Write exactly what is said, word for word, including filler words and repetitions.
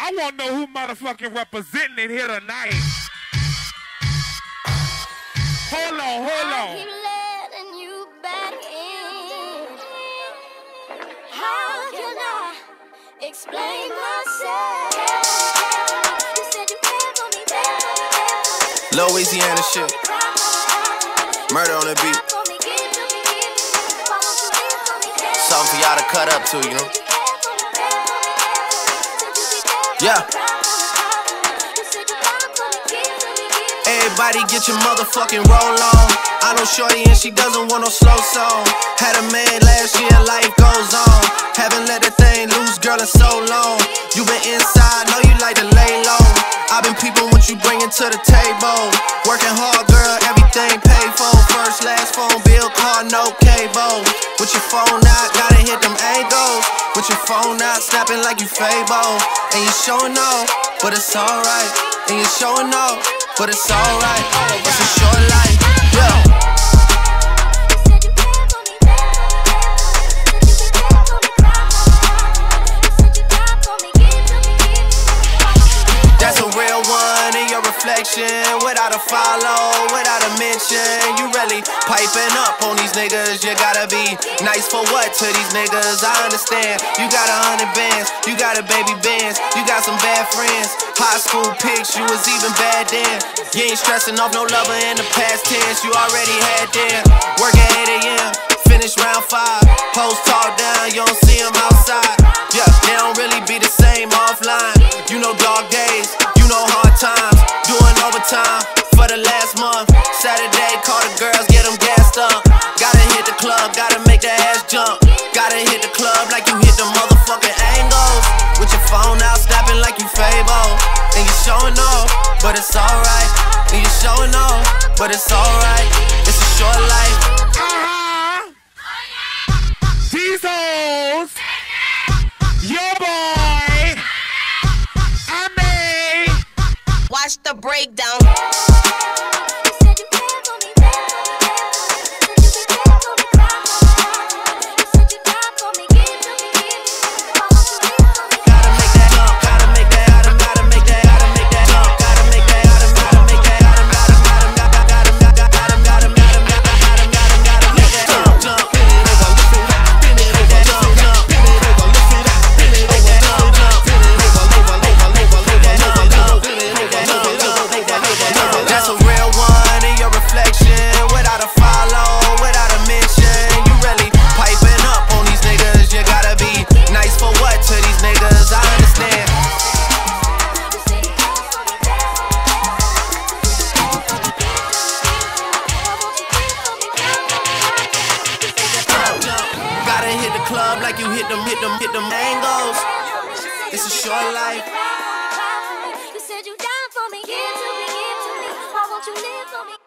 I want to know who motherfucking representing it here tonight. Hold on, hold on. I keep letting you back in. How can I explain myself? You said you cared for me, baby. Louisiana shit. Murder on the beat. Something for y'all to cut up to, you know? Yeah. Everybody get your motherfucking roll on. I know shorty and she doesn't want no slow song. Had a man last year, life goes on. Haven't let that thing loose, girl, in so long. You been inside, know you like to lay low. I've been peeping what you bringing to the table. Working hard, girl, everything paid for. First, last phone bill, car, no cable. With your phone out, gotta hit them angles. With your phone out, snapping like you Fable. And you showing off, but it's alright. And you showing off, but it's alright. It's a short life, yeah. That's a real one in your reflection. Without a follow, without a mention. You really piping up on these niggas. You gotta be nice for what to these niggas? I understand. You got a hundred bands, you got a baby bands, you got some bad friends. High school pics, you was even bad then. You ain't stressing off no lover in the past tense. You already had them. Work at eight A M, finish round five. Post talk down, you don't see them outside. Yeah, they don't really be the same offline. You know dog days, you know hard times. Doing overtime for the last month. Saturday, call the girls, get them gassed up. Gotta hit the club, gotta make that ass jump. Gotta hit the club like you hit the motherfucking angles. With your phone out, snapping like you Fable. And you showing off, but it's alright. And you showing off, but it's alright. It's a short life. Uh-huh. These hoes. Your boy. I mean. Watch the breakdown. Club like you hit them, hit them, hit them angles. It's a short life. You said you died for me, give to me, give to me. Why won't you live for me?